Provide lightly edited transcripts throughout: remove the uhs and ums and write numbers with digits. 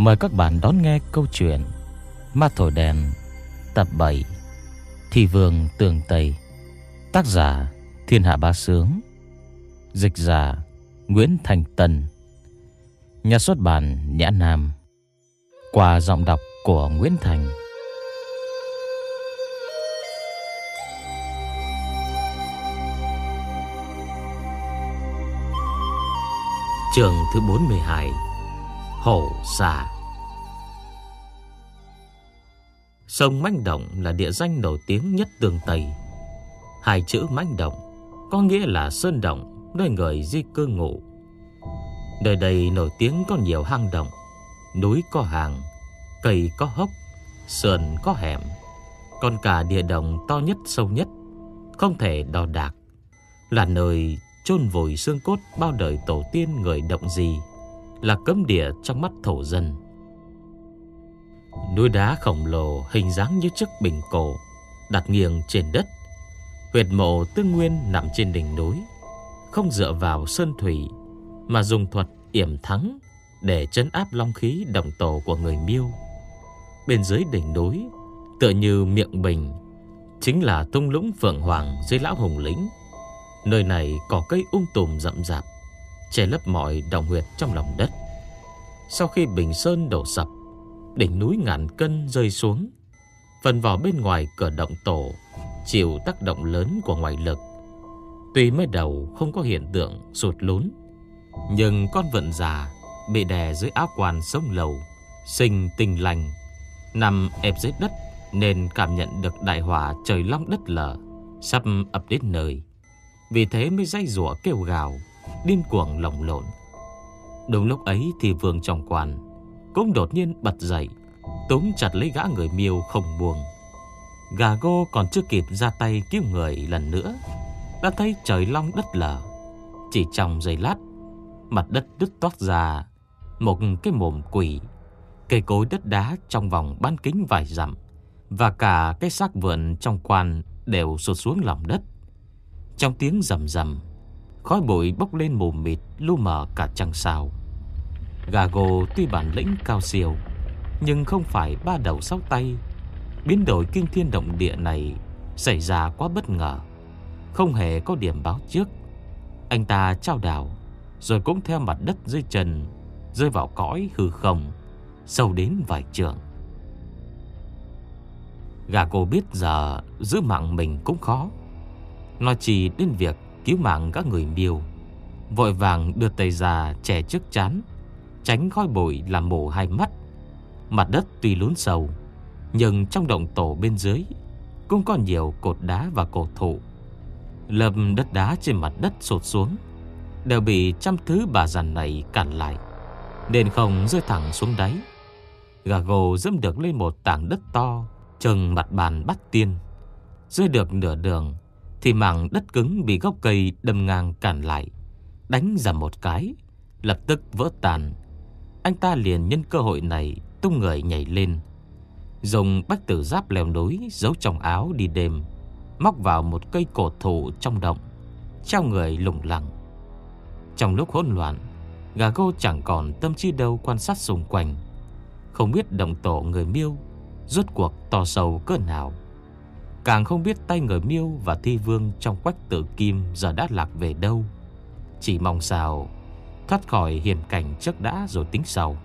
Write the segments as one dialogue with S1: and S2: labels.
S1: Mời các bạn đón nghe câu chuyện Ma Thổi Đèn tập 7, Thị Vương Tường Tây. Tác giả Thiên Hạ Bá Sướng, dịch giả Nguyễn Thành Tân, nhà xuất bản Nhã Nam, qua giọng đọc của Nguyễn Thành. Chương thứ 42: Hổ Xà. Sông Mãnh Động là địa danh nổi tiếng nhất Tường Tây. Hai chữ Mãnh Động có nghĩa là sơn động, nơi người di cư ngụ. Nơi đây nổi tiếng có nhiều hang động, núi có hang, cây có hốc, sườn có hẻm, còn cả địa động to nhất sâu nhất không thể đo đạc, là nơi chôn vùi xương cốt bao đời tổ tiên người động gì, là cấm địa trong mắt thổ dân. Núi đá khổng lồ hình dáng như chiếc bình cổ đặt nghiêng trên đất. Huyệt mộ Tương Nguyên nằm trên đỉnh núi, không dựa vào sơn thủy mà dùng thuật yểm thắng để trấn áp long khí động tổ của người Miêu. Bên dưới đỉnh núi, tựa như miệng bình, chính là thung lũng Phượng Hoàng dưới Lão Hùng Lĩnh. Nơi này có cây tùm rậm rạp, che lấp mọi động huyệt trong lòng đất. Sau khi bình sơn đổ sập, đỉnh núi ngàn cân rơi xuống, phần vỏ bên ngoài cửa động tổ chịu tác động lớn của ngoại lực. Tuy mới đầu không có hiện tượng sụt lún, nhưng con vượn già bị đè dưới áo quan sông lầu, sinh tinh lành, nằm ép dưới đất, nên cảm nhận được đại họa trời long đất lở sắp ập đến nơi. Vì thế mới dãy giụa kêu gào, điên cuồng lồng lộn. Đúng lúc ấy thì Vương trong quan cũng đột nhiên bật dậy, túm chặt lấy gã người Miêu không buông. Gà Gô còn chưa kịp ra tay cứu người lần nữa, đã thấy trời long đất lở. Chỉ trong giây lát, mặt đất đứt toác ra một cái mồm quỷ, cây cối đất đá trong vòng bán kính vài dặm, và cả cái xác vượn trong quan đều sụt xuống lòng đất. Trong tiếng rầm rầm, khói bụi bốc lên mù mịt, lu mờ cả trăng sao. Gà Gô tuy bản lĩnh cao siêu, nhưng không phải ba đầu sáu tay. Biến đổi kinh thiên động địa này xảy ra quá bất ngờ, không hề có điểm báo trước. Anh ta chao đảo, rồi cũng theo mặt đất dưới chân rơi vào cõi hư không, sâu đến vài trượng. Gà Gô biết giờ giữ mạng mình cũng khó, nói chỉ đến việc cứu mạng các người Miêu. Vội vàng đưa tay ra che trước trán, tránh khói bụi làm mù hai mắt. Mặt đất tuy lún sâu, nhưng trong động tổ bên dưới cũng có nhiều cột đá và cổ thụ. Lâm đất đá trên mặt đất sụt xuống đều bị trăm thứ bà giàn này cản lại, nên không rơi thẳng xuống đáy. Gà Gô dẫm được lên một tảng đất to chừng mặt bàn Bát Tiên. Rơi được nửa đường thì mảng đất cứng bị gốc cây đâm ngang cản lại, đánh ra một cái, lập tức vỡ tan. Anh ta liền nhân cơ hội này tung người nhảy lên, dùng bách tử giáp leo núi giấu trong áo đi đêm, móc vào một cây cổ thụ trong động, treo người lủng lẳng. Trong lúc hỗn loạn, Gà Gô chẳng còn tâm trí đâu quan sát xung quanh, không biết động tổ người Miêu rốt cuộc to sâu cỡ nào, càng không biết tay người Miêu và Thi Vương trong Quách Tử Kim giờ đã lạc về đâu. Chỉ mong sao thoát khỏi hiểm cảnh trước đã rồi tính sau.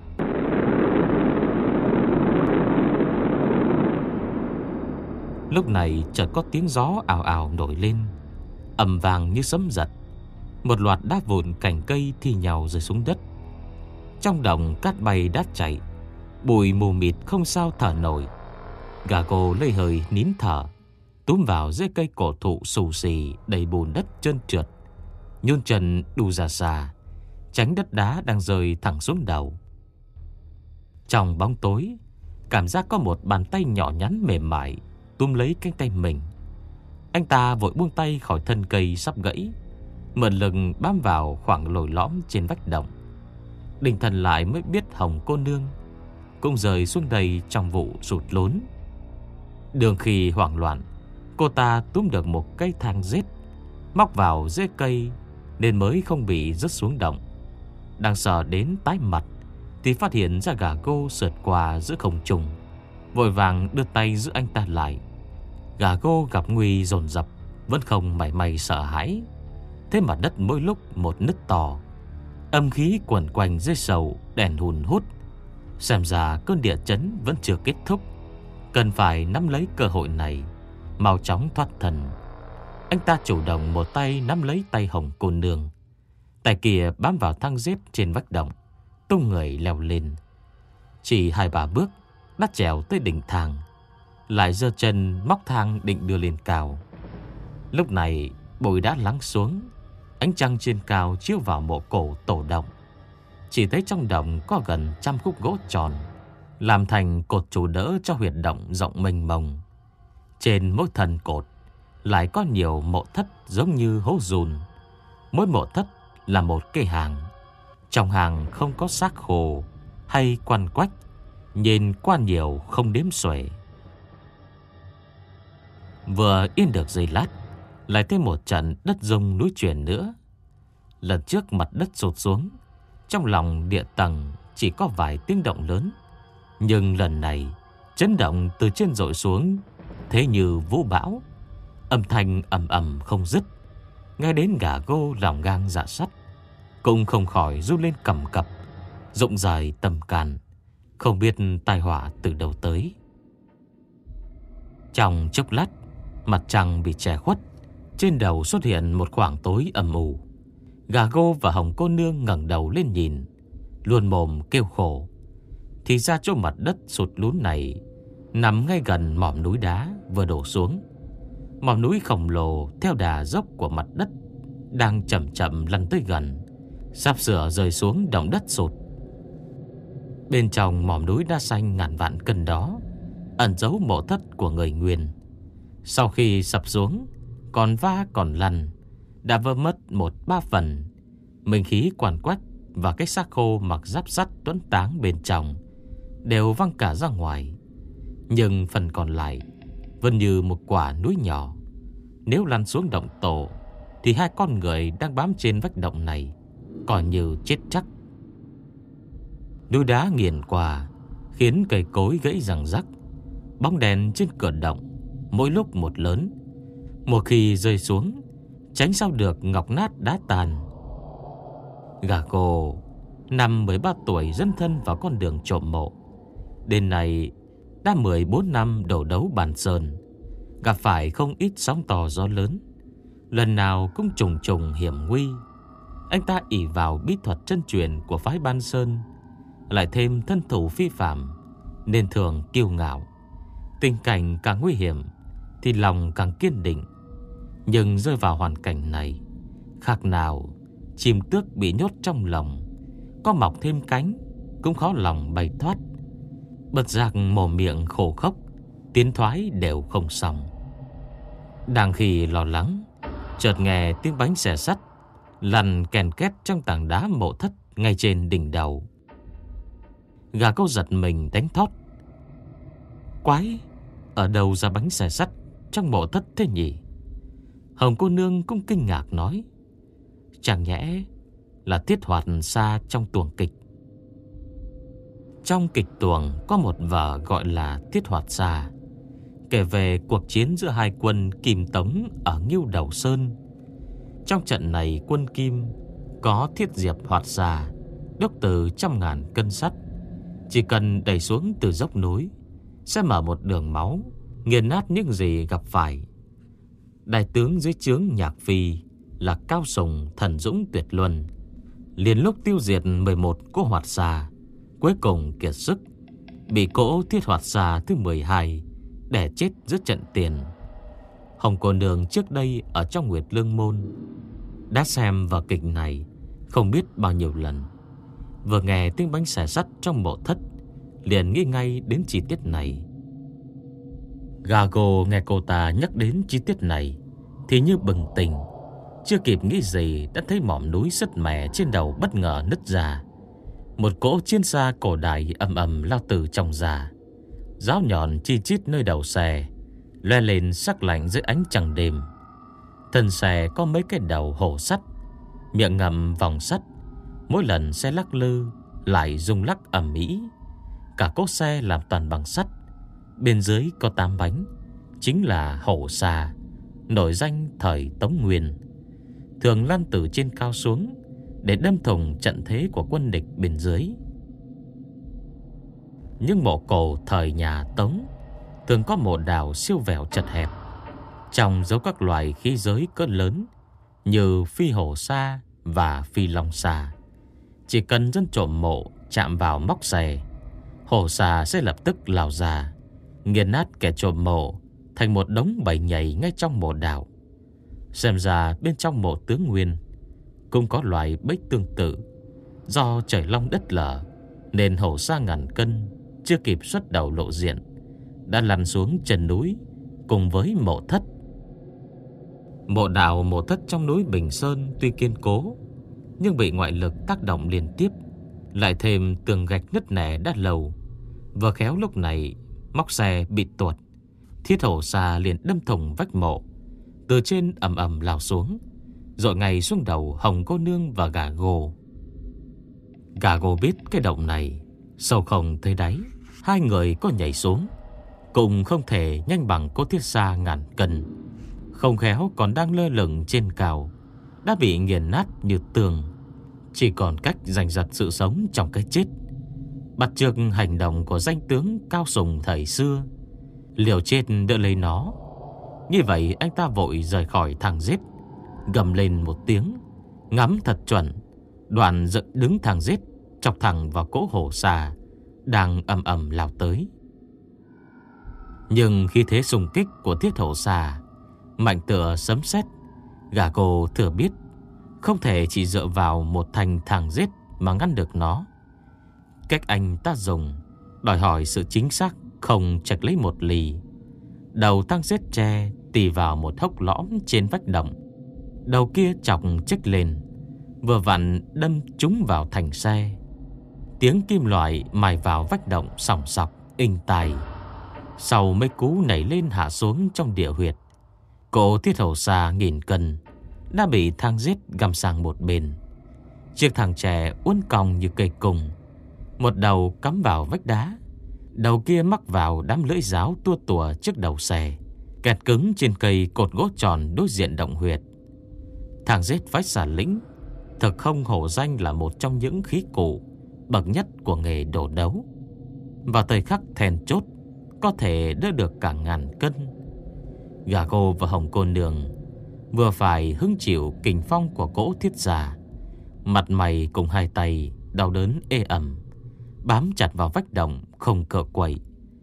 S1: Lúc này chợt có tiếng gió ào ào nổi lên, ầm vang như sấm giật. Một loạt đá vụn cành cây thi nhau rơi xuống đất. Trong đồng cát bay đát chạy, bụi mù mịt không sao thở nổi. Gà Gô lấy hơi nín thở, túm vào dưới cây cổ thụ xù xì đầy bùn đất trơn trượt, nhún chân đu ra xa, tránh đất đá đang rơi thẳng xuống đầu. Trong bóng tối, cảm giác có một bàn tay nhỏ nhắn mềm mại túm lấy cánh tay mình. Anh ta vội buông tay khỏi thân cây sắp gãy, mượn lực bám vào khoảng lồi lõm trên vách động. Định thần lại mới biết Hồng cô nương cũng rơi xuống đây trong vụ sụt lún. Đường khi hoảng loạn, cô ta túm được một cây thang rết, móc vào rễ cây nên mới không bị rớt xuống động. Đang sợ đến tái mặt, thì phát hiện ra gà cô sượt qua giữa không trung, vội vàng đưa tay giữ anh ta lại. Gà cô gặp nguy dồn dập, vẫn không mảy may sợ hãi. Thế mặt đất mỗi lúc một nứt to, âm khí quẩn quanh dưới sầu đèn hùn hút. Xem ra cơn địa chấn vẫn chưa kết thúc, cần phải nắm lấy cơ hội này, mau chóng thoát thân. Anh ta chủ động một tay nắm lấy tay Hồng cô nương, tay kia bám vào thang dép trên vách động, tung người leo lên. Chỉ 2-3 bước đã trèo tới đỉnh thang, lại giơ chân móc thang định đưa lên cao. Lúc này bụi đã lắng xuống, ánh trăng trên cao chiếu vào mộ cổ tổ động. Chỉ thấy trong động có gần 100 khúc gỗ tròn, làm thành cột trụ đỡ cho huyệt động rộng mênh mông. Trên mỗi thân cột lại có nhiều mộ thất giống như hố dùn. Mỗi mộ thất là một cây hàng. Trong hàng không có xác khô hay quan quách, nhìn qua nhiều không đếm xuể. Vừa yên được giây lát, lại thêm một trận đất rung núi chuyển nữa. Lần trước mặt đất sụt xuống, trong lòng địa tầng chỉ có vài tiếng động lớn, nhưng lần này chấn động từ trên dội xuống, thế như vũ bão, âm thanh ầm ầm không dứt. Nghe đến gà gô lòng gang dạ sắt cũng không khỏi run lên cầm cập, rụng rời tâm can, không biết tai họa từ đâu tới. Trong chốc lát, mặt trăng bị che khuất, trên đầu xuất hiện một khoảng tối âm u. Gà gô và Hồng cô nương ngẩng đầu lên nhìn, luôn mồm kêu khổ. Thì ra chỗ mặt đất sụt lún này nằm ngay gần mỏm núi đá vừa đổ xuống. Mỏm núi khổng lồ theo đà dốc của mặt đất đang chậm chậm lăn tới gần, sắp sửa rơi xuống động đất sụt. Bên trong mỏm núi đá xanh ngàn vạn cân đó ẩn giấu mộ thất của người Nguyên. Sau khi sập xuống, còn va còn lăn, đã vỡ mất 1/3 phần. Minh khí quản quách và cái xác khô mặc giáp sắt tuấn táng bên trong đều văng cả ra ngoài. Nhưng phần còn lại vẫn như một quả núi nhỏ. Nếu lăn xuống động tổ thì 2 con người đang bám trên vách động này coi như chết chắc. Núi đá nghiền qua khiến cây cối gãy răng rắc. Bóng đèn trên cửa động mỗi lúc một lớn, một khi rơi xuống tránh sao được ngọc nát đá tàn. Gà cô năm 13 tuổi dấn thân vào con đường trộm mộ, đến nay đã 14 năm đổ đấu bàn sơn, gặp phải không ít sóng to gió lớn, lần nào cũng trùng trùng hiểm nguy. Anh ta ỷ vào bí thuật chân truyền của phái Ban Sơn, lại thêm thân thủ phi phàm, nên thường kiêu ngạo. Tình cảnh càng nguy hiểm thì lòng càng kiên định. Nhưng rơi vào hoàn cảnh này, khác nào chim tước bị nhốt trong lòng, có mọc thêm cánh cũng khó lòng bay thoát. Bật giác mồm miệng khổ khốc, tiến thoái đều không xong. Đang khi lo lắng, chợt nghe tiếng bánh xẻ sắt lăn kèn két trong tảng đá mộ thất ngay trên đỉnh đầu. Gà câu giật mình đánh thót. Quái, ở đâu ra bánh xẻ sắt trong mộ thất thế nhỉ? Hồng cô nương cũng kinh ngạc nói, chẳng nhẽ là Tiết Hoạt Sa trong tuồng kịch. Trong kịch tuồng có một vở gọi là Tiết Hoạt Sa, kể về cuộc chiến giữa 2 quân Kim Tống ở Ngưu Đầu Sơn. Trong trận này quân Kim có Thiết Diệp Hoạt Sa đúc từ 100.000 cân sắt, chỉ cần đẩy xuống từ dốc núi sẽ mở một đường máu, nghiền nát những gì gặp phải. Đại tướng dưới trướng Nhạc Phi là Cao Sùng thần dũng tuyệt luân, liền lúc tiêu diệt 11 cỗ Hoạt Sa, cuối cùng kiệt sức, bị cỗ Thiết Hoạt Sa thứ 12 đè chết giữa trận tiền. Hồng cô nương trước đây ở trong Nguyệt Lương Môn đã xem vở kịch này không biết bao nhiêu lần. Vừa nghe tiếng bánh xẻ sắt trong mộ thất, liền nghĩ ngay đến chi tiết này. Gago nghe cô ta nhắc đến chi tiết này thì như bừng tỉnh, chưa kịp nghĩ gì đã thấy mỏm núi sứt mẻ trên đầu bất ngờ nứt ra. Một cỗ chiến xa cổ đại ầm ầm lao từ trong ra, giáo nhọn chi chít nơi đầu xe loe lên sắc lạnh dưới ánh trăng đêm. Thân xe có mấy cái đầu hổ sắt, miệng ngậm vòng sắt, mỗi lần xe lắc lư lại rung lắc ầm ĩ. Cả cỗ xe làm toàn bằng sắt, bên dưới có 8 bánh, chính là hổ xà, nổi danh thời Tống Nguyên, thường lăn từ trên cao xuống để đâm thủng trận thế của quân địch bên dưới. Những mộ cổ thời nhà Tống thường có mộ đào siêu vẹo chật hẹp, trong giấu các loài khí giới cỡ lớn như phi hổ sa và phi long xà. Chỉ cần dân trộm mộ chạm vào móc xẻ, hổ xà sẽ lập tức lao ra, nghiền nát kẻ trộm mộ thành một đống bầy nhầy ngay trong mộ đào. Xem ra bên trong mộ tướng Nguyên cũng có loài bẫy tương tự. Do trời long đất lở nên hổ sa ngàn cân chưa kịp xuất đầu lộ diện đã lăn xuống chân núi cùng với mộ thất. Mộ đào mộ thất trong núi Bình Sơn tuy kiên cố, nhưng bị ngoại lực tác động liên tiếp, lại thêm tường gạch nứt nẻ đã lâu. Vừa khéo lúc này móc xe bị tuột, thiết hổ xà liền đâm thủng vách mộ, từ trên ầm ầm lao xuống, rồi ngay xuống đầu Hồng cô nương và gà gồ. Gà gồ biết cái động này sâu không thấy đáy, hai người có nhảy xuống cũng không thể nhanh bằng cỗ thiết xa ngàn cân, không khéo còn đang lơ lửng trên cao đã bị nghiền nát như tường, chỉ còn cách giành giật sự sống trong cái chết. Bắt chước hành động của danh tướng Cao Sùng thời xưa, liều chết đỡ lấy nó. Như vậy anh ta vội rời khỏi thang giết, gầm lên một tiếng, ngắm thật chuẩn, đoạn dựng đứng thang giết chọc thẳng vào cỗ hổ xà đang ầm ầm lao tới. Nhưng khi thế xung kích của thiết hổ xà mạnh tựa sấm sét, gà cô thừa biết không thể chỉ dựa vào một thành thang giết mà ngăn được nó. Cách anh ta dùng đòi hỏi sự chính xác không chạch lấy một lì. Đầu thang giết tre tì vào một hốc lõm trên vách động, đầu kia chọc chếch lên, vừa vặn đâm trúng vào thành xe. Tiếng kim loại mài vào vách động sòng sọc inh tai. Sau mấy cú nảy lên hạ xuống trong địa huyệt, cỗ thiết hổ xà nghìn cân đã bị thang giết găm sang một bên. Chiếc thang tre uốn cong như cây cung, một đầu cắm vào vách đá, đầu kia mắc vào đám lưỡi giáo tua tủa trước đầu xe, kẹt cứng trên cây cột gỗ tròn đối diện động huyệt. Thang giết phái xà lĩnh thực không hổ danh là một trong những khí cụ bậc nhất của nghề đổ đấu. Vào thời khắc then chốt có thể đỡ được cả ngàn cân. Gà cô và Hồng cô nương vừa phải hứng chịu kình phong của cỗ thiết già, mặt mày cùng hai tay đau đớn ê ẩm, bám chặt vào vách động không cựa quậy.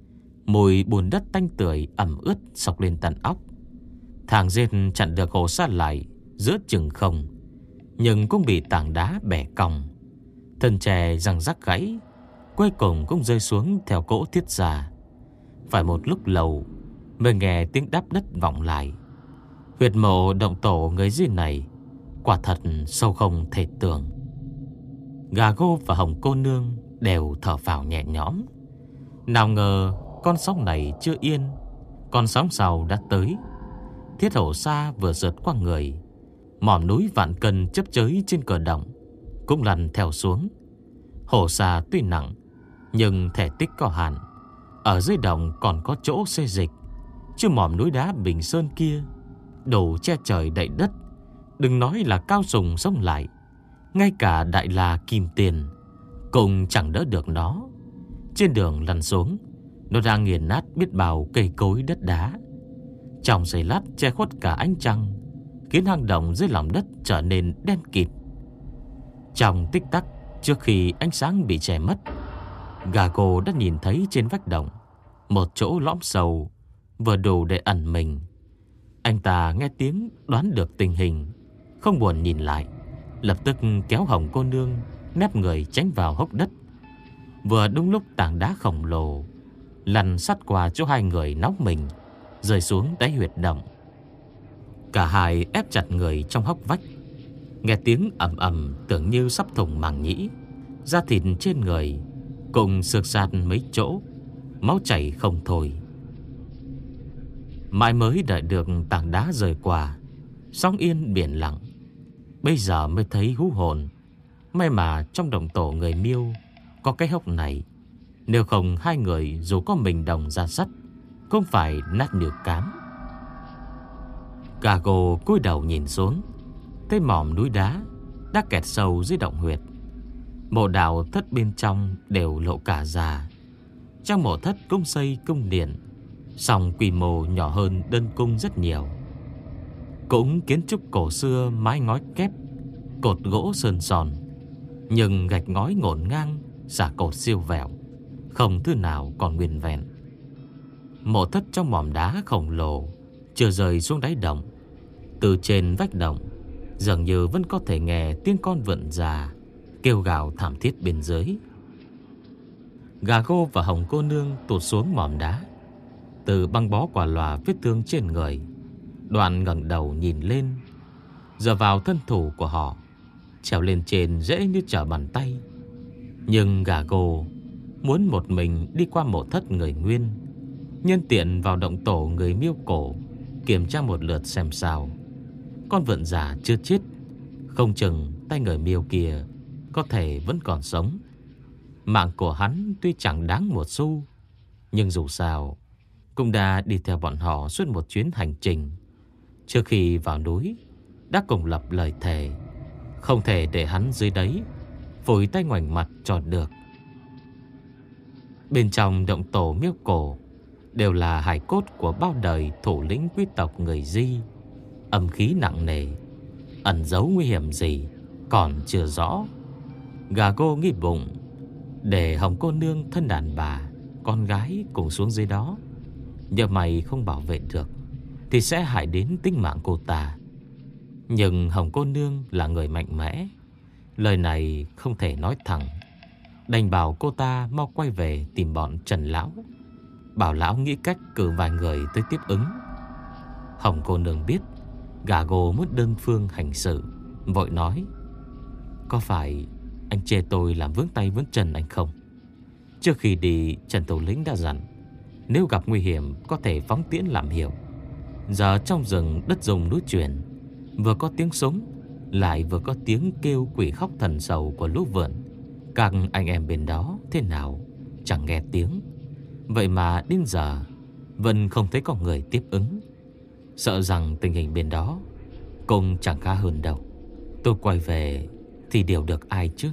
S1: Mùi bùn đất tanh tưởi ẩm ướt xộc lên tận óc. Thang giết chặn được hổ xà lại giữa chừng không, nhưng cũng bị tảng đá bẻ cong. Thân tre răng rắc gãy, cuối cùng cũng rơi xuống theo cỗ thiết già. Phải một lúc lâu mới nghe tiếng đáp đất vọng lại. Huyệt mộ động tổ người dưới này quả thật sâu không thể tưởng. Gà gô và Hồng cô nương đều thở phào nhẹ nhõm. Nào ngờ con sóng này chưa yên, con sóng sau đã tới. Thiết hổ xa vừa rượt qua người, mỏm núi vạn cân chấp chới trên cửa động cũng lăn theo xuống. Hổ xà tuy nặng nhưng thể tích có hạn, ở dưới động còn có chỗ xê dịch, chứ mỏm núi đá Bình Sơn kia đủ che trời đậy đất. Đừng nói là Cao Sùng sống lại, ngay cả Đại La Kim Tiền cũng chẳng đỡ được nó. Trên đường lăn xuống, nó đang nghiền nát biết bao cây cối đất đá. Trong giây lát che khuất cả ánh trăng, khiến hang động dưới lòng đất trở nên đen kịt. Trong tích tắc trước khi ánh sáng bị che mất, gà cô đã nhìn thấy trên vách động một chỗ lõm sâu vừa đủ để ẩn mình. Anh ta nghe tiếng đoán được tình hình, không buồn nhìn lại, lập tức kéo Hồng cô nương nép người tránh vào hốc đất. Vừa đúng lúc tảng đá khổng lồ lăn sát qua chỗ hai người nóng mình, rơi xuống đáy huyệt động. Cả hai ép chặt người trong hốc vách, nghe tiếng ầm ầm tưởng như sắp thủng màng nhĩ. Da thịt trên người cùng xược sạt mấy chỗ, máu chảy không thôi. Mãi mới đợi được tảng đá rời qua, sóng yên biển lặng, bây giờ mới thấy hú hồn. May mà trong động tổ người Miêu có cái hốc này, nếu không hai người dù có mình đồng ra sắt cũng phải nát như cám. Gago cúi đầu nhìn xuống, thấy mỏm núi đá đã kẹt sâu dưới động huyệt. Mộ đạo thất bên trong đều lộ cả già. Trong mộ thất cũng xây cung điện, song quy mô nhỏ hơn đơn cung rất nhiều. Cũng kiến trúc cổ xưa, mái ngói kép, cột gỗ sơn son, nhưng gạch ngói ngổn ngang, xà cột siêu vẹo, không thứ nào còn nguyên vẹn. Mộ thất trong mỏm đá khổng lồ chưa rơi xuống đáy động. Từ trên vách động dường như vẫn có thể nghe tiếng con vượn già kêu gào thảm thiết bên dưới. Gago và Hồng cô nương tụt xuống mỏm đá, từ băng bó quả lòa vết thương trên người. Đoàn ngẩng đầu nhìn lên, dựa vào thân thủ của họ, trèo lên trên dễ như trở bàn tay. Nhưng Gago muốn một mình đi qua mộ thất người Nguyên, nhân tiện vào động tổ người Miêu cổ kiểm tra một lượt xem sao. Con vượn già chưa chết, không chừng tay người Miêu kia có thể vẫn còn sống. Mạng của hắn tuy chẳng đáng một xu, nhưng dù sao cũng đã đi theo bọn họ suốt một chuyến hành trình. Trước khi vào núi đã cùng lập lời thề không thể để hắn dưới đấy phủi tay ngoảnh mặt cho được. Bên trong động tổ Miêu cổ đều là hài cốt của bao đời thủ lĩnh quý tộc người Di. Âm khí nặng nề, ẩn giấu nguy hiểm gì còn chưa rõ. Gago nghĩ bụng, để Hồng cô nương thân đàn bà, con gái cùng xuống dưới đó, nhờ mày không bảo vệ được thì sẽ hại đến tính mạng cô ta. Nhưng Hồng cô nương là người mạnh mẽ, lời này không thể nói thẳng, đành bảo cô ta mau quay về tìm bọn Trần lão, bảo lão nghĩ cách cử vài người tới tiếp ứng. Hồng cô nương biết Gago muốn đơn phương hành sự, vội nói: có phải anh chê tôi làm vướng tay vướng chân anh không? Trước khi đi, Trần thủ lĩnh đã dặn nếu gặp nguy hiểm có thể phóng tiễn làm hiệu. Giờ trong rừng đất rung núi chuyển, vừa có tiếng súng lại vừa có tiếng kêu quỷ khóc thần sầu của lũ vượn. Các anh em bên đó thế nào chẳng nghe tiếng. Vậy mà đến giờ vẫn không thấy có người tiếp ứng. Sợ rằng tình hình bên đó cũng chẳng khá hơn đâu. Tôi quay về thì điều được ai chứ?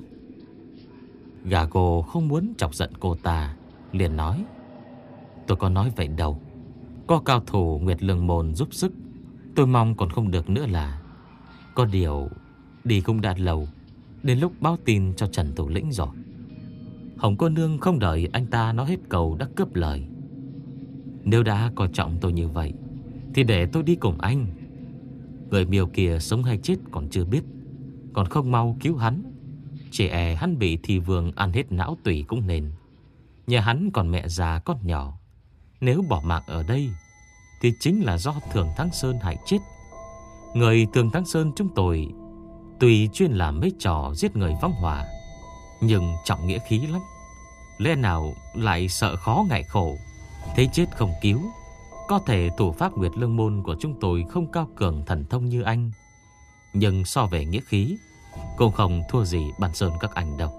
S1: Gago không muốn chọc giận cô ta, liền nói: tôi có nói vậy đâu. Có cao thủ Nguyệt Lương Môn giúp sức, tôi mong còn không được nữa là. Có điều đi cũng đã lâu, đến lúc báo tin cho Trần thủ lĩnh rồi. Hồng cô nương không đợi anh ta nói hết câu đã cướp lời: nếu đã coi trọng tôi như vậy thì để tôi đi cùng anh. Người Miêu kia sống hay chết còn chưa biết, còn không mau cứu hắn. Chỉ e hắn bị thì vương ăn hết não tủy cũng nên. Nhà hắn còn mẹ già con nhỏ, nếu bỏ mạng ở đây thì chính là do Thường Thắng Sơn hại chết. Người Thường Thắng Sơn chúng tôi tuy chuyên làm mấy trò giết người phóng hỏa, nhưng trọng nghĩa khí lắm. Lẽ nào lại sợ khó ngại khổ, thấy chết không cứu? Có thể thủ pháp Nguyệt Lương Môn của chúng tôi không cao cường thần thông như anh, nhưng so về nghĩa khí cũng không thua gì Ban Sơn các anh đâu.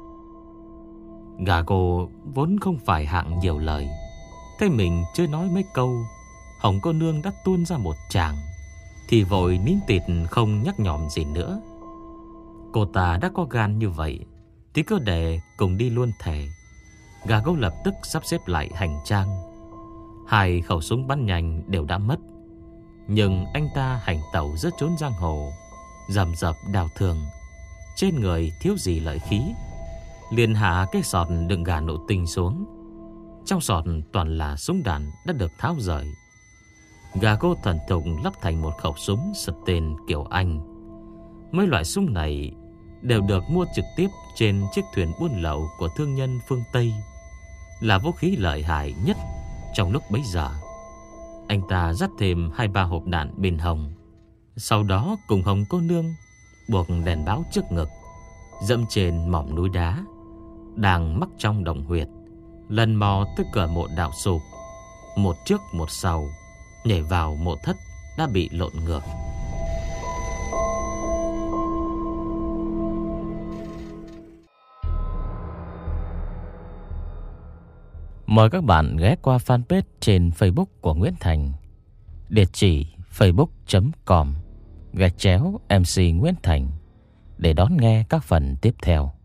S1: Gago vốn không phải hạng nhiều lời, thấy mình chưa nói mấy câu, Hồng cô nương đã tuôn ra một tràng, thì vội nín tịt không nhắc nhỏm gì nữa. Cô ta đã có gan như vậy thì cứ để cùng đi luôn thể. Gago lập tức sắp xếp lại hành trang. 2 khẩu súng bắn nhanh đều đã mất, nhưng anh ta hành tẩu giữa chốn giang hồ, rầm rập đào thường, trên người thiếu gì lợi khí, liền hạ cái sọt đựng gà nổ tinh xuống. Trong sọt toàn là súng đạn đã được tháo rời. Gago thần thục lắp thành một khẩu súng sật tên kiểu Anh. Mấy loại súng này đều được mua trực tiếp trên chiếc thuyền buôn lậu của thương nhân phương Tây, là vũ khí lợi hại nhất trong lúc bấy giờ. Anh ta dắt thêm 2-3 hộp đạn bên hông, sau đó cùng Hồng cô nương buộc đèn báo trước ngực, dẫm trên mỏm núi đá đang mắc trong động huyệt, lần mò tới cửa mộ đạo sụp, một trước một sau nhảy vào mộ thất đã bị lộn ngược. Mời các bạn ghé qua fanpage trên Facebook của Nguyễn Thành, địa chỉ facebook.com/MC Nguyễn Thành để đón nghe các phần tiếp theo.